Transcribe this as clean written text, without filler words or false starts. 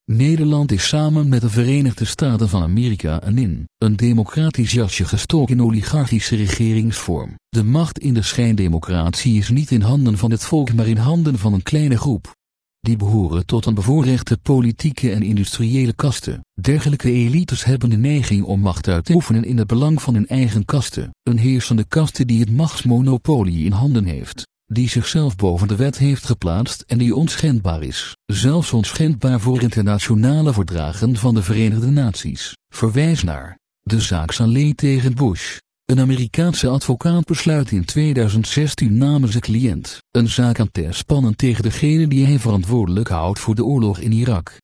Nederland is samen met de Verenigde Staten van Amerika een democratisch jasje gestoken in oligarchische regeringsvorm. De macht in de schijndemocratie is niet in handen van het volk maar in handen van een kleine groep. Die behoren tot een bevoorrechte politieke en industriële kaste. Dergelijke elites hebben de neiging om macht uit te oefenen in het belang van hun eigen kaste. Een heersende kaste die het machtsmonopolie in handen heeft. Die zichzelf boven de wet heeft geplaatst en die onschendbaar is. Zelfs onschendbaar voor internationale verdragen van de Verenigde Naties. Verwijs naar de zaak Saleh tegen Bush. Een Amerikaanse advocaat besluit in 2016 namens een cliënt een zaak aan te spannen tegen degene die hij verantwoordelijk houdt voor de oorlog in Irak.